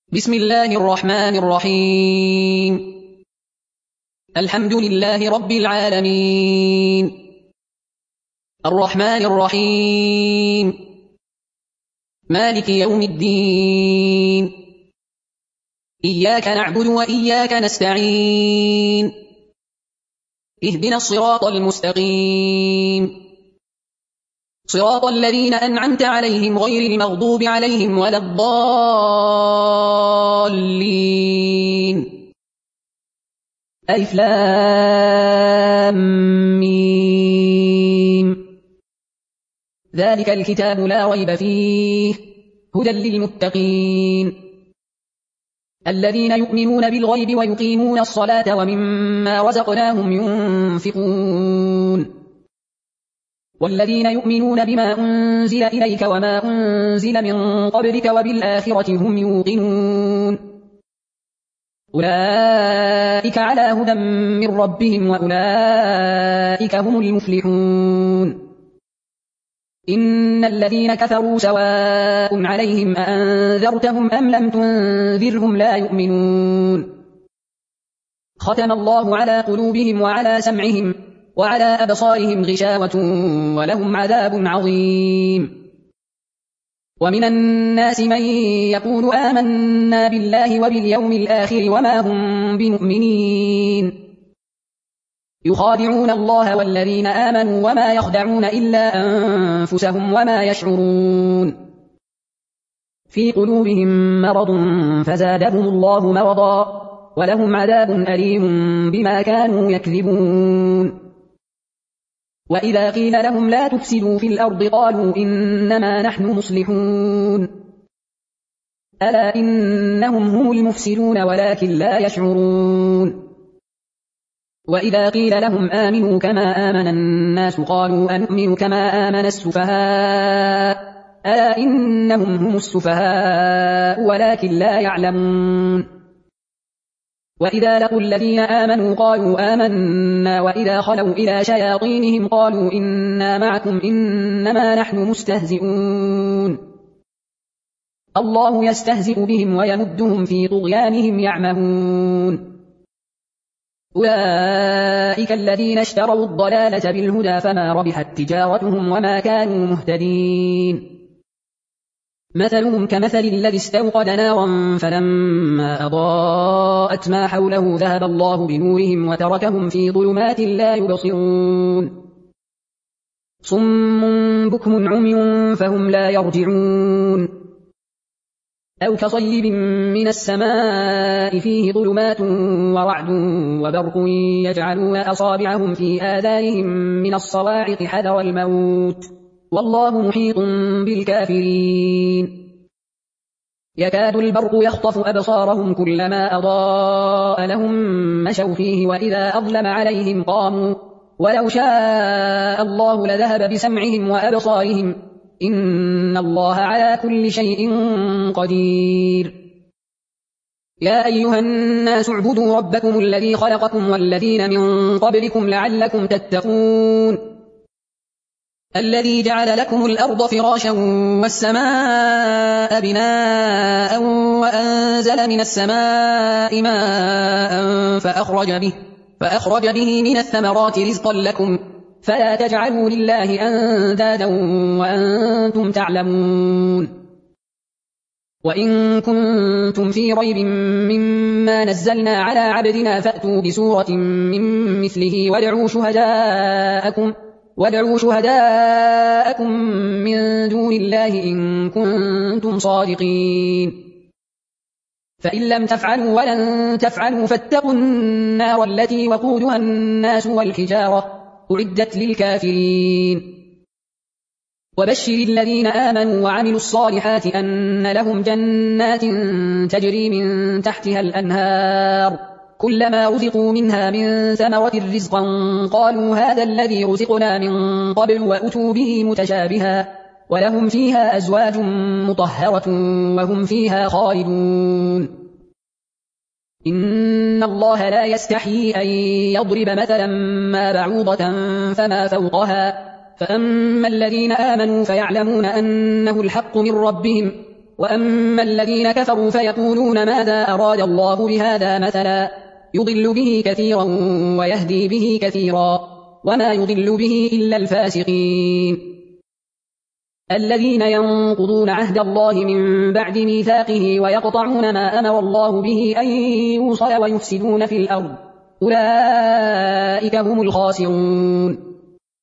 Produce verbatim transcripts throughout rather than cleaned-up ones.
بسم الله الرحمن الرحيم. الحمد لله رب العالمين، الرحمن الرحيم، مالك يوم الدين، إياك نعبد وإياك نستعين، اهدنا الصراط المستقيم، صراط الذين أنعمت عليهم غير المغضوب عليهم ولا الضالين. ألف لام ميم. ذلك الكتاب لا ريب فيه هدى للمتقين الذين يؤمنون بالغيب ويقيمون الصلاة ومما رزقناهم ينفقون والذين يؤمنون بما أنزل إليك وما أنزل من قبلك وبالآخرة هم يوقنون أولئك على هدى من ربهم وأولئك هم المفلحون. إن الذين كفروا سواء عليهم أأنذرتهم أم لم تنذرهم لا يؤمنون. ختم الله على قلوبهم وعلى سمعهم وعلى أبصارهم غشاوة ولهم عذاب عظيم. ومن الناس من يقول آمنا بالله وباليوم الآخر وما هم بمؤمنين يخادعون الله والذين آمنوا وما يخدعون إلا أنفسهم وما يشعرون. في قلوبهم مرض فزادهم الله مرضا ولهم عذاب أليم بما كانوا يكذبون. وإذا قيل لهم لا تفسدوا في الأرض قالوا إنما نحن مصلحون ألا إنهم هم المفسدون ولكن لا يشعرون. وإذا قيل لهم آمنوا كما آمن الناس قالوا أنؤمن كما آمن السفهاء ألا إنهم هم السفهاء ولكن لا يعلمون. وإذا لقوا الذين آمنوا قالوا آمنا وإذا خلوا إلى شياطينهم قالوا إنا معكم إنما نحن مستهزئون الله يستهزئ بهم ويمدهم في طغيانهم يعمهون. أولئك الذين اشتروا الضلالة بالهدى فما ربحت تجارتهم وما كانوا مهتدين. مثلهم كمثل الذي استوقد نارا فلما أضاءت ما حوله ذهب الله بنورهم وتركهم في ظلمات لا يبصرون صم بكم عمي فهم لا يرجعون. أو كصيب من السماء فيه ظلمات ورعد وبرق يجعلون أصابعهم في آذانهم من الصواعق حذر الموت والله محيط بالكافرين. يكاد البرق يخطف أبصارهم كلما أضاء لهم مشوا فيه وإذا أظلم عليهم قاموا ولو شاء الله لذهب بسمعهم وأبصارهم إن الله على كل شيء قدير. يا أيها الناس اعبدوا ربكم الذي خلقكم والذين من قبلكم لعلكم تتقون الذي جعل لكم الأرض فراشا والسماء بناء وأنزل من السماء ماء فأخرج به, فأخرج به من الثمرات رزقا لكم فلا تجعلوا لله أندادا وأنتم تعلمون. وإن كنتم في ريب مما نزلنا على عبدنا فأتوا بسورة من مثله وادعوا شهداءكم وادعوا شهداءكم من دون الله إن كنتم صادقين. فإن لم تفعلوا ولن تفعلوا فاتقوا النار التي وقودها الناس والحجارة أعدت للكافرين. وبشر الذين آمنوا وعملوا الصالحات أن لهم جنات تجري من تحتها الأنهار كلما رزقوا منها من ثمرة رزقا قالوا هذا الذي رزقنا من قبل وأتوا به متشابها ولهم فيها أزواج مطهرة وهم فيها خالدون. إن الله لا يستحيي أن يضرب مثلا ما بعوضة فما فوقها فأما الذين آمنوا فيعلمون أنه الحق من ربهم وأما الذين كفروا فيقولون ماذا أراد الله بهذا مثلا يضل به كثيرا ويهدي به كثيرا وما يضل به إلا الفاسقين الذين ينقضون عهد الله من بعد ميثاقه ويقطعون ما أمر الله به أن يوصل ويفسدون في الأرض أولئك هم الخاسرون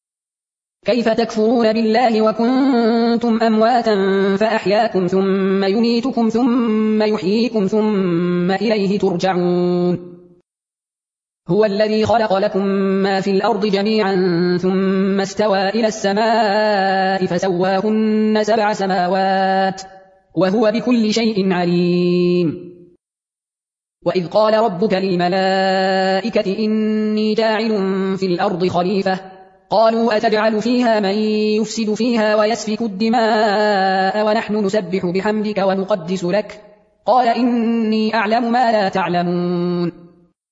كيف تكفرون بالله وكنتم أمواتا فأحياكم ثم يميتكم ثم يحييكم ثم إليه ترجعون هو الذي خلق لكم ما في الأرض جميعا ثم استوى إلى السماء فسواهن سبع سماوات وهو بكل شيء عليم وإذ قال ربك للملائكة إني جاعل في الأرض خليفة قالوا أتجعل فيها من يفسد فيها ويسفك الدماء ونحن نسبح بحمدك ونقدس لك قال إني أعلم ما لا تعلمون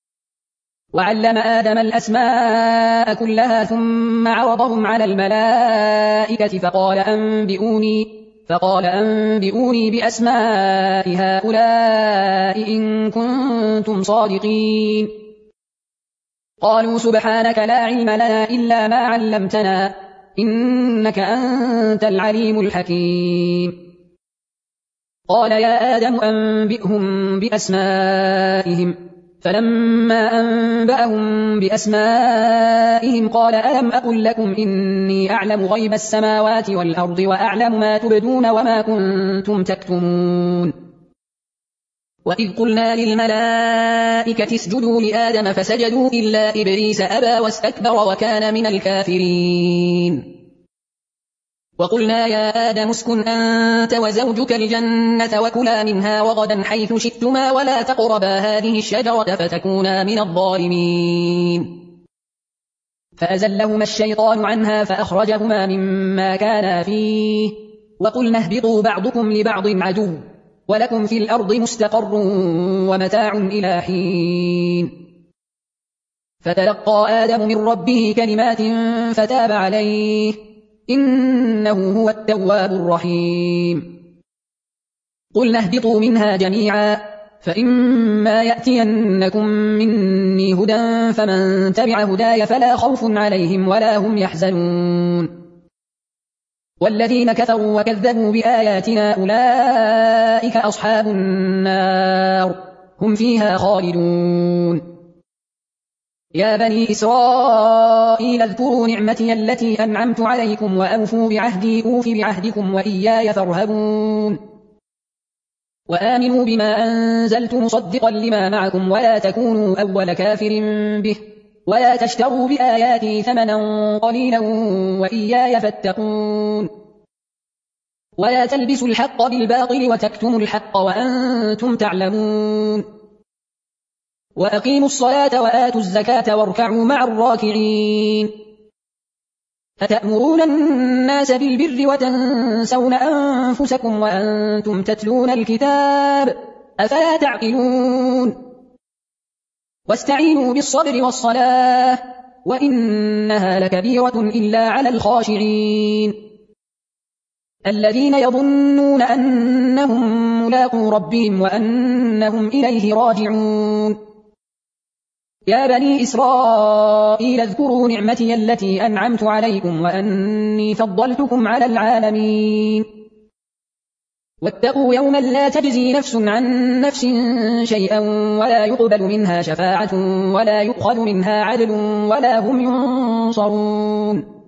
وعلم آدم الأسماء كلها ثم عرضهم على الملائكة فقال أنبئوني فقال أنبئوني بأسماء هؤلاء إن كنتم صادقين قالوا سبحانك لا علم لنا إلا ما علمتنا إنك أنت العليم الحكيم قال يا آدم أنبئهم بأسمائهم فلما أنبأهم بأسمائهم قال ألم أقل لكم إني أعلم غيب السماوات والأرض وأعلم ما تبدون وما كنتم تكتمون وإذ قلنا للملائكة اسجدوا لآدم فسجدوا إلا إبليس أبى واستكبر وكان من الكافرين وقلنا يا آدم اسكن أنت وزوجك الجنة وكلا منها رغدا حيث شئتما ولا تقربا هذه الشجرة فتكونا من الظالمين فأزلهما الشيطان عنها فأخرجهما مما كانا فيه وقلنا اهبطوا بعضكم لبعض عدو ولكم في الأرض مستقر ومتاع إلى حين فتلقى آدم من ربه كلمات فتاب عليه إنه هو التواب الرحيم قلنا اهبطوا منها جميعا فإما يأتينكم مني هدى فمن تبع هداي فلا خوف عليهم ولا هم يحزنون والذين كفروا وكذبوا بآياتنا أولئك أصحاب النار هم فيها خالدون يا بني إسرائيل اذكروا نعمتي التي أنعمت عليكم وأوفوا بعهدي أوف بعهدكم وإياي فارهبون وآمنوا بما أنزلت مصدقا لما معكم ولا تكونوا أول كافر به ولا تشتروا بآياتي ثمنا قليلا وإياي فاتقون ولا تلبسوا الحق بالباطل وتكتموا الحق وأنتم تعلمون وأقيموا الصلاة وآتوا الزكاة واركعوا مع الراكعين أتأمرون الناس بالبر وتنسون أنفسكم وأنتم تتلون الكتاب أفلا تعقلون واستعينوا بالصبر والصلاة وإنها لكبيرة إلا على الخاشعين الذين يظنون أنهم ملاقو ربهم وأنهم إليه راجعون يا بني إسرائيل اذكروا نعمتي التي أنعمت عليكم وأني فضلتكم على العالمين واتقوا يوما لا تجزي نفس عن نفس شيئا ولا يقبل منها شفاعة ولا يؤخذ منها عدل ولا هم ينصرون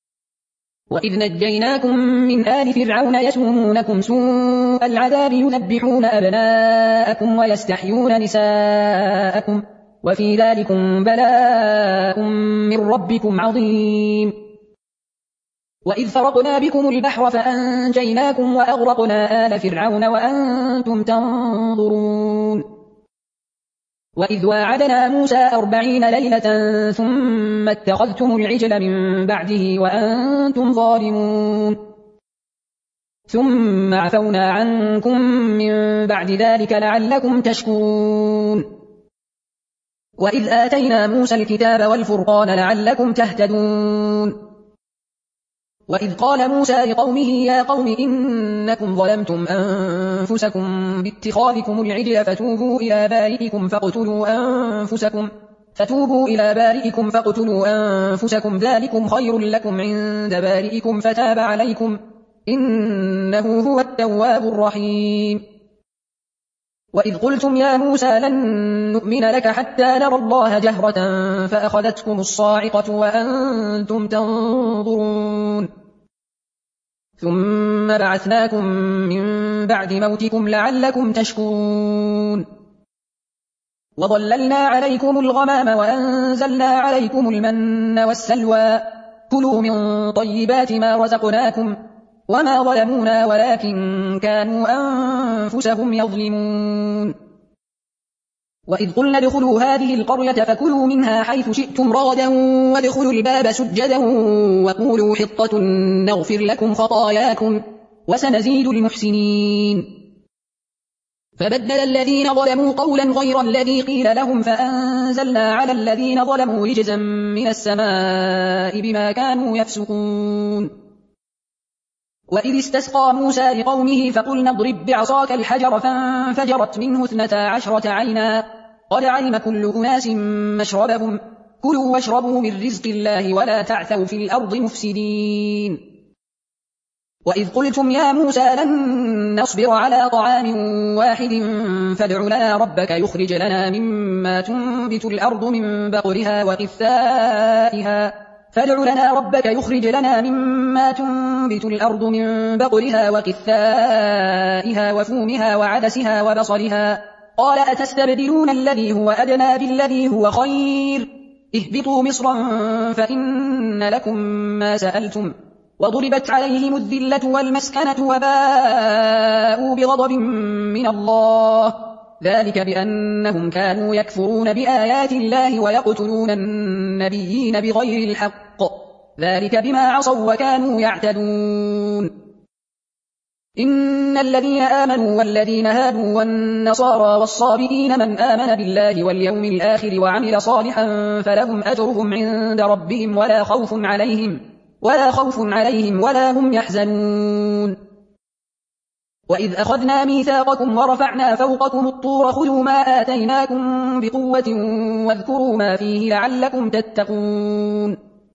وإذ نجيناكم من آل فرعون يسومونكم سوء العذاب يذبحون أبناءكم ويستحيون نساءكم وفي ذلكم بلاء من ربكم عظيم وإذ فرقنا بكم البحر فأنجيناكم وأغرقنا آل فرعون وأنتم تنظرون وإذ واعدنا موسى أربعين ليلة ثم اتخذتم العجل من بعده وأنتم ظالمون ثم عفونا عنكم من بعد ذلك لعلكم تشكرون وإذ آتينا موسى الكتاب والفرقان لعلكم تهتدون وإذ قال موسى لقومه يا قوم إنكم ظلمتم أنفسكم باتخاذكم العجل فتوبوا إلى بارئكم فاقتلوا أنفسكم فتوبوا إلى بارئكم فاقتلوا أنفسكم ذلكم خير لكم عند بارئكم فتاب عليكم إنه هو التواب الرحيم وإذ قلتم يا موسى لن نؤمن لك حتى نرى الله جهرة فأخذتكم الصاعقة وأنتم تنظرون ثم بعثناكم من بعد موتكم لعلكم تشكرون وظللنا عليكم الغمام وأنزلنا عليكم المن والسلوى كلوا من طيبات ما رزقناكم وما ظلمونا ولكن كانوا أنفسهم يظلمون وإذ قلنا ادخلوا هذه القرية فكلوا منها حيث شئتم رغدا وادخلوا الباب سجدا وقولوا حطة نغفر لكم خطاياكم وسنزيد المحسنين فبدل الذين ظلموا قولا غير الذي قيل لهم فأنزلنا على الذين ظلموا رجزا من السماء بما كانوا يفسقون وإذ استسقى موسى لقومه فقلنا اضرب بعصاك الحجر فانفجرت منه اثنتا عشرة عينا قد علم كل أناس مشربهم كلوا واشربوا من رزق الله ولا تعثوا في الأرض مفسدين وإذ قلتم يا موسى لن نصبر على طعام واحد فادع لنا ربك يخرج لنا مما تنبت الأرض من بقرها وقثائها فادع لنا ربك يخرج لنا مما تنبت الأرض من بقرها وقثائها وفومها وعدسها وبصلها قال أتستبدلون الذي هو أدنى بالذي هو خير اهبطوا مصرا فإن لكم ما سألتم وضربت عليهم الذلة والمسكنة وباءوا بغضب من الله ذلك بأنهم كانوا يكفرون بآيات الله ويقتلون النبيين بغير الحق ذلك بما عصوا وكانوا يعتدون إن الذين آمنوا والذين هادوا والنصارى والصابئين من آمن بالله واليوم الآخر وعمل صالحا فلهم أجرهم عند ربهم ولا خوف عليهم ولا خوف عليهم ولا هم يحزنون وإذ أخذنا ميثاقكم ورفعنا فوقكم الطور خذوا ما آتيناكم بقوة واذكروا ما فيه لعلكم تتقون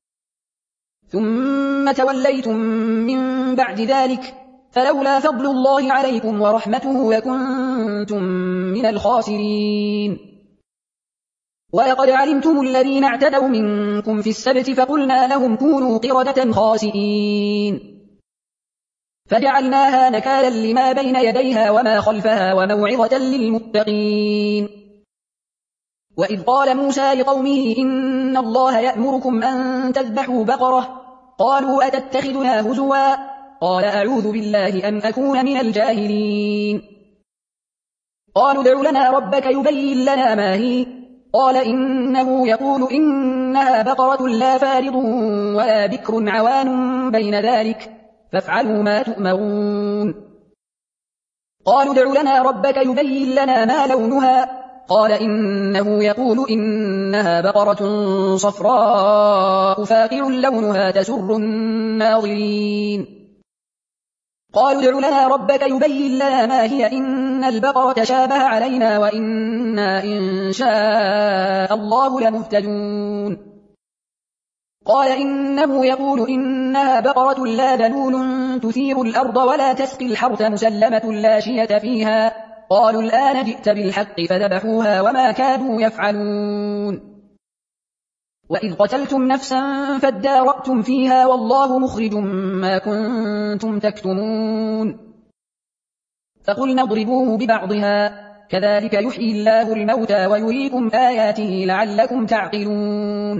ثم توليتم من بعد ذلك فلولا فضل الله عليكم ورحمته لكنتم من الخاسرين ولقد علمتم الذين اعتدوا منكم في السبت فقلنا لهم كونوا قردة خاسئين فجعلناها نكالا لما بين يديها وما خلفها وموعظة للمتقين وإذ قال موسى لقومه إن الله يأمركم أن تذبحوا بقرة قالوا أتتخذنا هزوا قال أعوذ بالله أن أكون من الجاهلين قالوا ادع لنا ربك يبين لنا ما هي قال إنه يقول إنها بقرة لا فارض ولا بكر عوان بين ذلك فافعلوا ما تؤمرون قالوا ادع لنا ربك يبين لنا ما لونها قال إنه يقول إنها بقرة صفراء فاقع لونها تسر الناظرين قالوا ادع لنا ربك يبين لنا ما هي إن البقرة شابه علينا وإنا إن شاء الله لمهتدون قال إنه يقول إنها بقرة لا ذلول تثير الأرض ولا تسقي الحرث مسلمة لا شية فيها قالوا الآن جئت بالحق فذبحوها وما كادوا يفعلون وإذ قتلتم نفسا فادارأتم فيها والله مخرج ما كنتم تكتمون فقلنا اضربوه ببعضها كذلك يحيي الله الموتى ويريكم آياته لعلكم تعقلون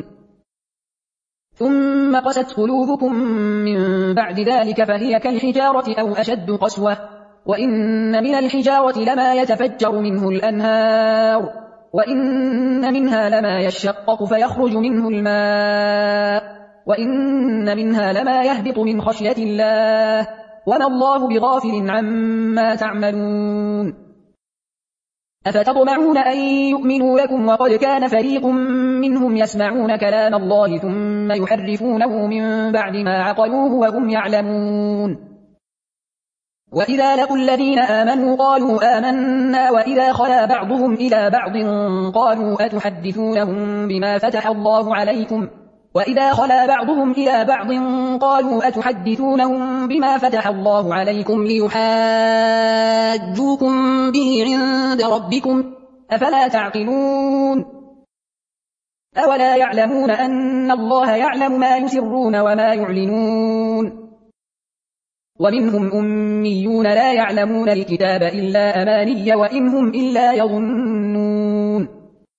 ثم قست قلوبكم من بعد ذلك فهي كالحجارة أو أشد قسوة وإن من الحجارة لما يتفجر منه الأنهار وإن منها لما يشقق فيخرج منه الماء وإن منها لما يهبط من خشية الله وما الله بغافل عما تعملون أفتطمعون أن يؤمنوا لكم وقد كان فريق منهم يسمعون كلام الله ثم يحرفونه من بعد ما عقلوه وهم يعلمون وإذا لقوا الذين آمنوا قالوا آمنا وإذا خلا بعضهم إلى بعض قالوا أتحدثونهم بما فتح الله عليكم وإذا خلا بعضهم إلى بعض قالوا أتحدثونهم بما فتح الله عليكم ليحاجوكم به عند ربكم أفلا تعقلون أولا يعلمون أن الله يعلم ما يسرون وما يعلنون ومنهم أميون لا يعلمون الكتاب إلا أماني وإنهم إلا يظنون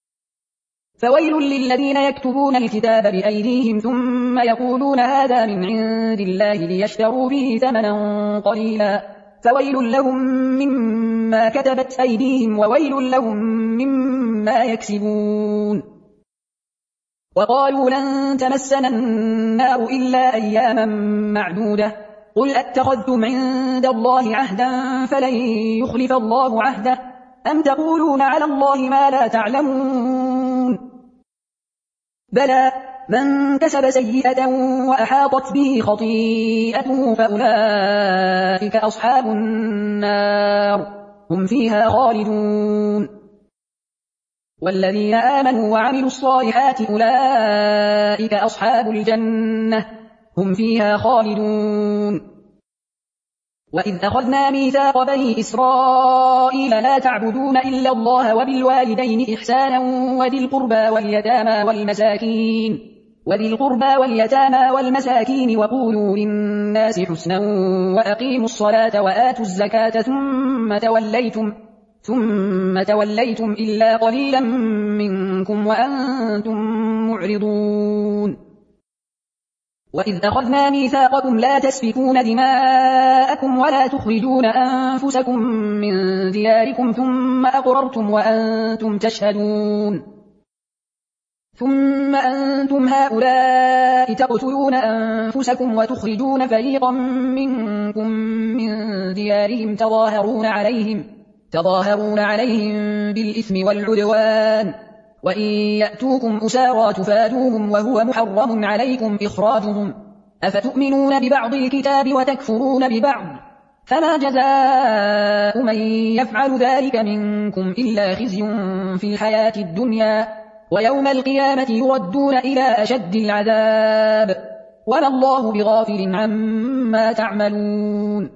فويل للذين يكتبون الكتاب بأيديهم ثم يقولون هذا من عند الله ليشتروا به ثمنا قليلا فويل لهم مما كتبت أيديهم وويل لهم مما يكسبون وقالوا لن تمسنا النار إلا أياما معدودة قل أتخذتم عند الله عهدا فلن يخلف الله عهده أم تقولون على الله ما لا تعلمون بلى من كسب سيئة وأحاطت به خطيئته فأولئك أصحاب النار هم فيها خالدون والذين آمنوا وعملوا الصالحات أولئك أصحاب الجنة هم فيها خالدون وإذ أخذنا ميثاق بني إسرائيل لا تعبدون إلا الله وبالوالدين إحسانا وذي القربى واليتامى والمساكين وذي القربى واليتامى والمساكين وقولوا للناس حسنا وأقيموا الصلاة وآتوا الزكاة ثم توليتم ثم توليتم إلا قليلا منكم وأنتم معرضون وإذ أخذنا ميثاقكم لا تسفكون دماءكم ولا تخرجون أنفسكم من دياركم ثم أقررتم وأنتم تشهدون ثم أنتم هؤلاء تقتلون أنفسكم وتخرجون فريقا منكم من ديارهم تظاهرون عليهم تظاهرون عليهم بالإثم والعدوان وإن يأتوكم أسارى تفادوهم وهو محرم عليكم إخراجهم أفتؤمنون ببعض الكتاب وتكفرون ببعض فما جزاء من يفعل ذلك منكم إلا خزي في الحياة الدنيا ويوم القيامة يردون إلى أشد العذاب وما الله بغافل عما تعملون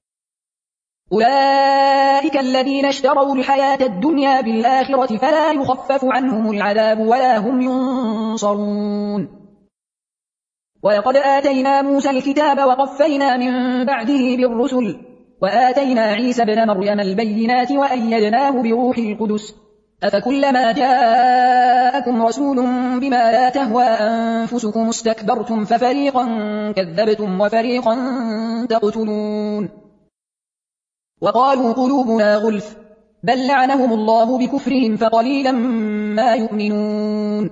أولئك الذين اشتروا الحياة الدنيا بالآخرة فلا يخفف عنهم العذاب ولا هم ينصرون ولقد آتينا موسى الكتاب وقفينا من بعده بالرسل وآتينا عيسى بن مريم البينات وأيدناه بروح القدس أفكلما جاءكم رسول بما لا تهوى أنفسكم استكبرتم ففريقا كذبتم وفريقا تقتلون وقالوا قلوبنا غلف بل لعنهم الله بكفرهم فقليلا ما يؤمنون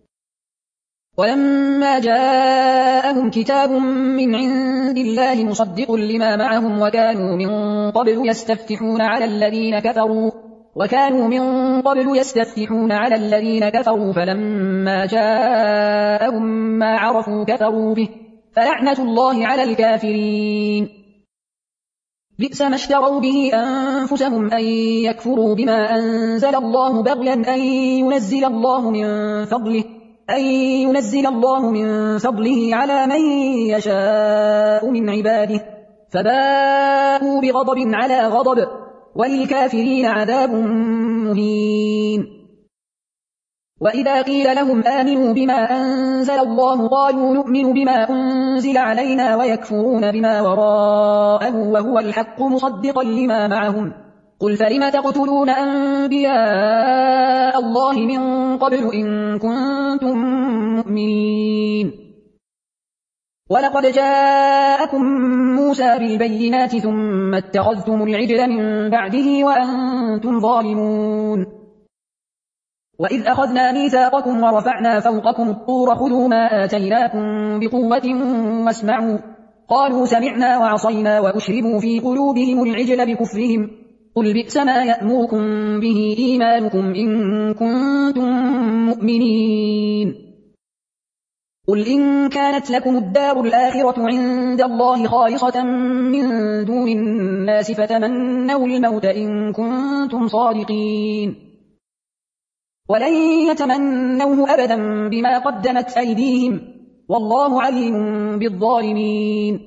ولما جاءهم كتاب من عند الله مصدق لما معهم وكانوا من قبل يستفتحون على الذين كفروا وكانوا من قبل يستفتحون على الذين كفروا فلما جاءهم ما عرفوا كفروا به فلعنة الله على الكافرين بئس ما اشتروا به أنفسهم أن يكفروا بما أنزل الله بغيا أن ينزل الله من فضله أن ينزل الله من فضله على من يشاء من عباده فباءوا بغضب على غضب وللكافرين عذاب مهين وإذا قيل لهم آمنوا بما أنزل الله قالوا نؤمن بما أنزل علينا ويكفرون بما وراءه وهو الحق مصدقا لما معهم قل فلم تقتلون أنبياء الله من قبل إن كنتم مؤمنين ولقد جاءكم موسى بالبينات ثم اتخذتم العجل من بعده وأنتم ظالمون وإذ أخذنا ميثاقكم ورفعنا فوقكم الطور خذوا ما آتيناكم بقوة واسمعوا قالوا سمعنا وعصينا وأشربوا في قلوبهم العجل بكفرهم قل بئس ما يأمركم به إيمانكم إن كنتم مؤمنين. قل إن كانت لكم الدار الآخرة عند الله خالصة من دون الناس فتمنوا الموت إن كنتم صادقين، ولن يتمنوه أبدا بما قدمت أيديهم والله عليم بالظالمين.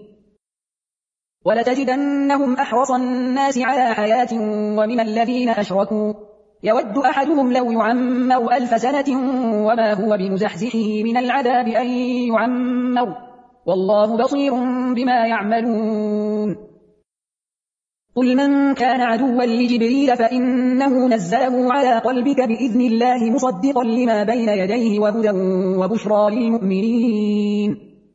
ولتجدنهم أحرص الناس على حياة ومن الذين أشركوا يود أحدهم لو يعمر ألف سنة وما هو بمزحزحه من العذاب أن يعمر والله بصير بما يعملون. قل من كان عدوا لجبريل فإنه نزله على قلبك بإذن الله مصدقا لما بين يديه وهدى وبشرى للمؤمنين.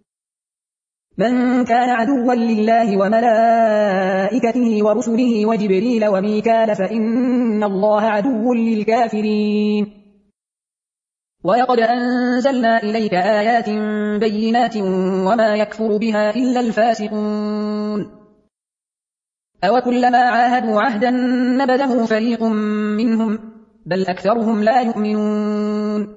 من كان عدوا لله وملائكته ورسله وجبريل وميكال فإن الله عدو للكافرين. ولقد أنزلنا إليك آيات بينات وما يكفر بها إلا الفاسقون. أوكلما عاهدوا عهدا نبذه فريق منهم بل أكثرهم لا يؤمنون.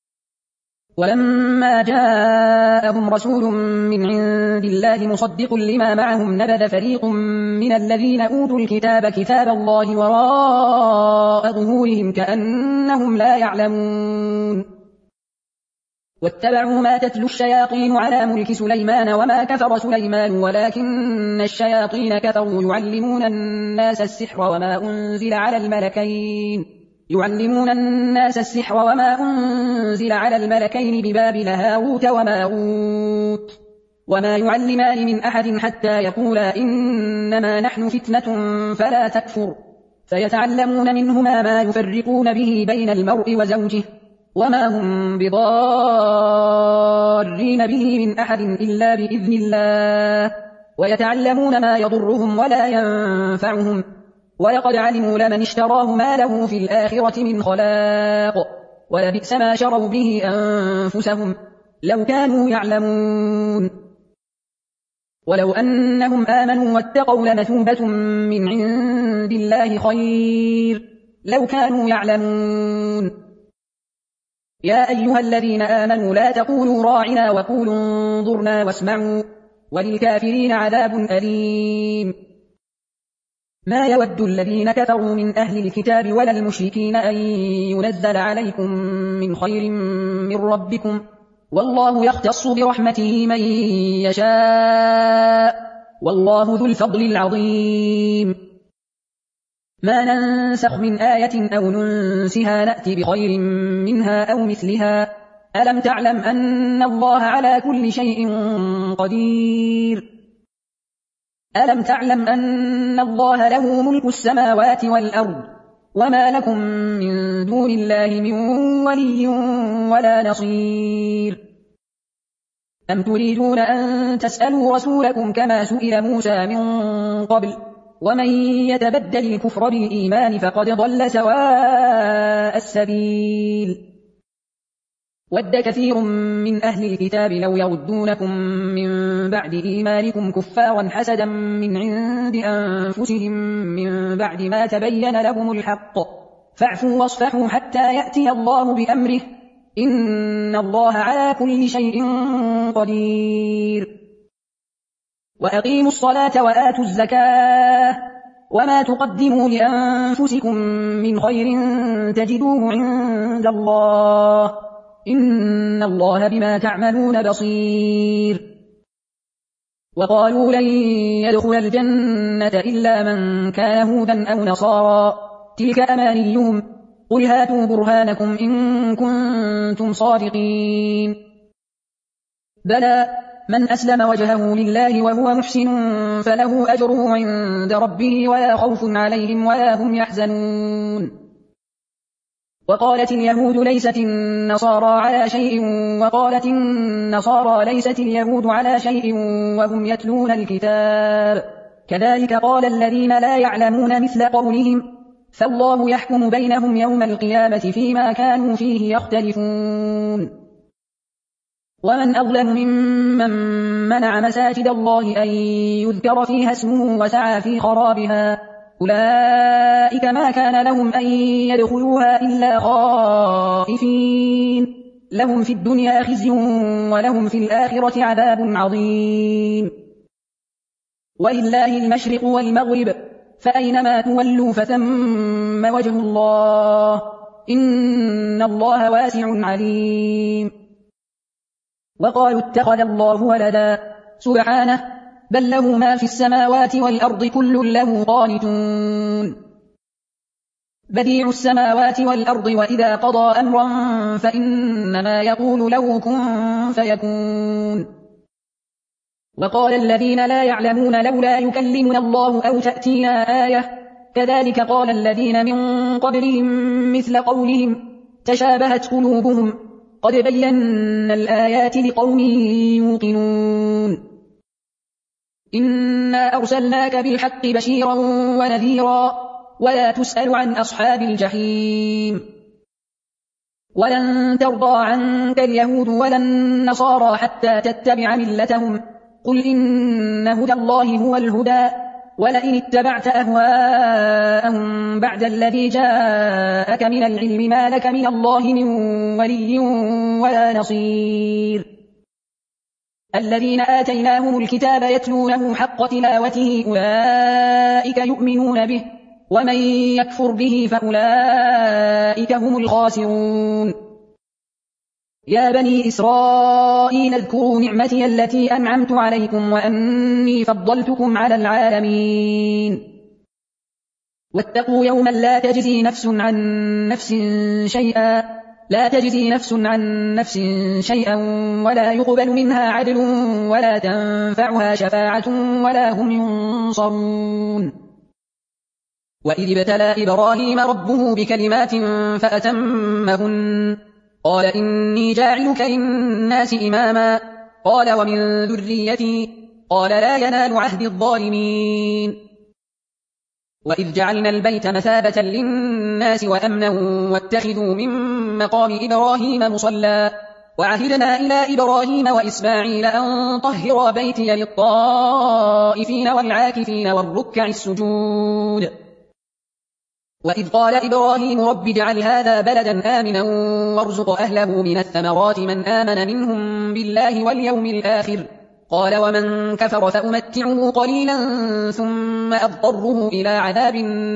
ولما جاءهم رسول من عند الله مصدق لما معهم نبذ فريق من الذين أوتوا الكتاب كتاب الله وراء ظهورهم كأنهم لا يعلمون. واتبعوا ما تتلو الشياطين على ملك سليمان وما كفر سليمان ولكن الشياطين كفروا يعلمون الناس السحر وما أنزل على الملكين يعلمون الناس السحر وما أنزل على الملكين ببابل هاروت وماروت وما يعلمان من أحد حتى يقولا إنما نحن فتنة فلا تكفر فيتعلمون منهما ما يفرقون به بين المرء وزوجه وما هم بضارين به من أحد إلا بإذن الله ويتعلمون ما يضرهم ولا ينفعهم ولقد علموا لمن اشتراه ما له في الآخرة من خلاق ولبئس ما شروا به أنفسهم لو كانوا يعلمون. ولو أنهم آمنوا واتقوا لمثوبة من عند الله خير لو كانوا يعلمون. يا أيها الذين آمنوا لا تقولوا راعنا وقولوا انظرنا واسمعوا وللكافرين عذاب أليم. ما يود الذين كفروا من أهل الكتاب ولا المشركين أن ينزل عليكم من خير من ربكم والله يختص برحمته من يشاء والله ذو الفضل العظيم. ما ننسخ من آية أو ننسها نأتي بخير منها أو مثلها ألم تعلم أن الله على كل شيء قدير. ألم تعلم أن الله له ملك السماوات والأرض وما لكم من دون الله من ولي ولا نصير. أم تريدون أن تسألوا رسولكم كما سئل موسى من قبل ومن يتبدل الكفر بالإيمان فقد ضل سواء السبيل. ود كثير من أهل الكتاب لو يردونكم من بعد إيمانكم كفارا حسدا من عند أنفسهم من بعد ما تبين لهم الحق فاعفوا واصفحوا حتى يأتي الله بأمره إن الله على كل شيء قدير. وأقيموا الصلاة وآتوا الزكاة وما تقدموا لأنفسكم من خير تجدوه عند الله إن الله بما تعملون بصير. وقالوا لن يدخل الجنة إلا من كان هودا أو نصارى تلك أمانيهم قل هاتوا برهانكم إن كنتم صادقين. بلى من أسلم وجهه لله وهو محسن فله أجره عند ربه ولا خوف عليهم ولا هم يحزنون. وقالت اليهود ليست النصارى على شيء وقالت النصارى ليست اليهود على شيء وهم يتلون الكتاب كذلك قال الذين لا يعلمون مثل قولهم فالله يحكم بينهم يوم القيامة فيما كانوا فيه يختلفون. ومن أظلم ممن منع مساجد الله أن يذكر فيها اسمه وسعى في خرابها أولئك ما كان لهم أن يدخلوها إلا خائفين لهم في الدنيا خزي ولهم في الآخرة عذاب عظيم ولله المشرق والمغرب فأينما تولوا فثم وجه الله إن الله واسع عليم وقالوا اتخذ الله ولدا سبحانه بل له ما في السماوات والأرض كل له قانتون بديع السماوات والأرض وإذا قضى أمرا فإنما يقول له كن فيكون وقال الذين لا يعلمون لولا يكلمنا الله أو تأتينا آية كذلك قال الذين من قبلهم مثل قولهم تشابهت قلوبهم قد بينا الآيات لقوم يوقنون إنا أرسلناك بالحق بشيرا ونذيرا ولا تسأل عن أصحاب الجحيم ولن ترضى عنك اليهود ولا النصارى حتى تتبع ملتهم قل إن هدى الله هو الهدى ولئن اتبعت أهواءهم بعد الذي جاءك من العلم ما لك من الله من ولي ولا نصير الذين آتيناهم الكتاب يتلونه حق تلاوته أولئك يؤمنون به ومن يكفر به فأولئك هم الخاسرون يا بني إسرائيل اذكروا نعمتي التي أنعمت عليكم وأني فضلتكم على العالمين واتقوا يوما لا تجزي نفس عن نفس شيئا لا تجزي نفس عن نفس شيئا ولا يقبل منها عدل ولا تنفعها شفاعة ولا هم ينصرون وإذ ابتلى إبراهيم ربه بكلمات فأتمهن قال إني جاعلك للناس إماما قال ومن ذريتي قال لا ينال عهد الظالمين وإذ جعلنا البيت مثابة للناس وأمنا واتخذوا من مقام إبراهيم مصلى وعهدنا إلى إبراهيم وإسماعيل أن طهرا بيتي للطائفين والعاكفين والركع السجود وإذ قال إبراهيم رب اجعل هذا بلدا آمنا وارزق أهله من الثمرات من آمن منهم بالله واليوم الآخر قال ومن كفر فأمتعه قليلا ثم أضطره إلى عذاب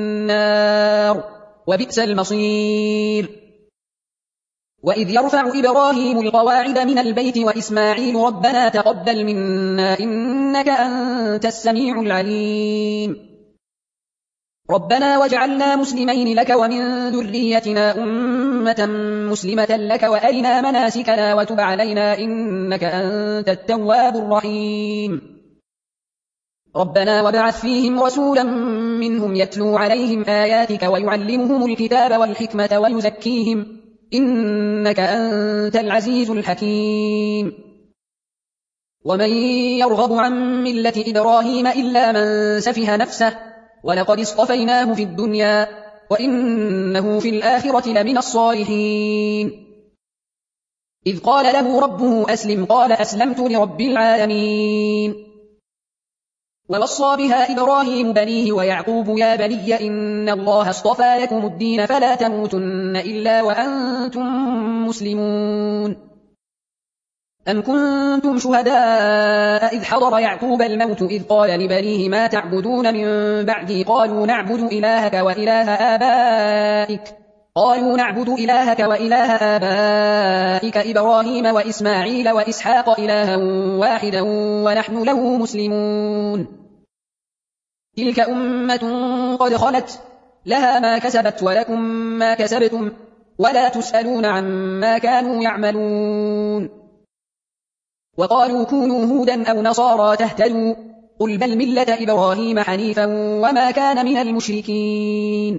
النار وبئس المصير وإذ يرفع إبراهيم القواعد من البيت وإسماعيل ربنا تقبل منا إنك أنت السميع العليم ربنا واجعلنا مسلمين لك ومن ذريتنا أمة مسلمة لك وأرنا مناسكنا وتب علينا إنك أنت التواب الرحيم ربنا وابعث فيهم رسولا منهم يتلو عليهم آياتك ويعلمهم الكتاب والحكمة ويزكيهم إنك أنت العزيز الحكيم ومن يرغب عن ملة إبراهيم إلا من سفه نفسه ولقد اصطفيناه في الدنيا وإنه في الآخرة لمن الصالحين إذ قال له ربه أسلم قال أسلمت لرب العالمين ووصى بها إبراهيم بنيه ويعقوب يا بني إن الله اصطفى لكم الدين فلا تموتن إلا وأنتم مسلمون أم كنتم شهداء إذ حضر يعقوب الموت إذ قال لبنيه ما تعبدون من بعدي قالوا نعبد إلهك وإله آبائك قالوا نعبد إلهك وإله آبائك إبراهيم وإسماعيل وإسحاق إلها واحدا ونحن له مسلمون تلك أمة قد خلت لها ما كسبت ولكم ما كسبتم ولا تسألون عما كانوا يعملون وقالوا كونوا هودا أو نصارى تهتدوا قل بل ملة إبراهيم حنيفا وما كان من المشركين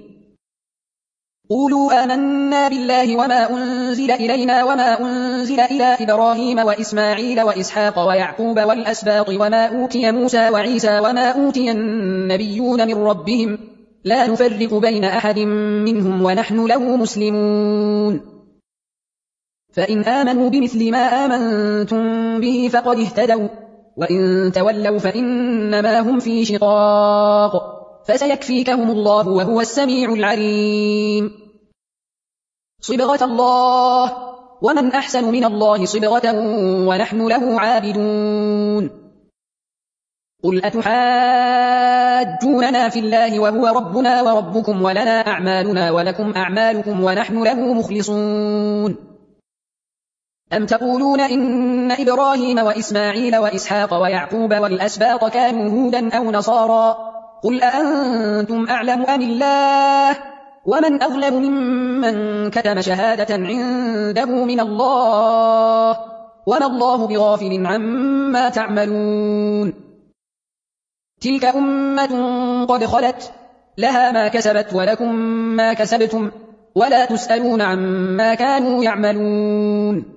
قولوا آمنا بالله وما أنزل إلينا وما أنزل إلى إبراهيم وإسماعيل وإسحاق ويعقوب والأسباط وما أوتي موسى وعيسى وما أوتي النبيون من ربهم لا نفرق بين أحد منهم ونحن له مسلمون فإن آمنوا بمثل ما آمنتم به فقد اهتدوا وإن تولوا فإنما هم في شقاق فسيكفيكهم الله وهو السميع العليم. صبغة الله، ومن أحسن من الله صبغة ونحن له عابدون. قل أتحاجوننا في الله وهو ربنا وربكم ولنا أعمالنا ولكم أعمالكم ونحن له مخلصون. أم تقولون إن إبراهيم وإسماعيل وإسحاق ويعقوب والأسباط كانوا هودا أو نصارى؟ قل أأنتم أعلم أم الله؟ ومن أظلم ممن كتم شهادة عنده من الله، وما الله بغافل عما تعملون. تلك أمة قد خلت، لها ما كسبت ولكم ما كسبتم، ولا تسألون عما كانوا يعملون.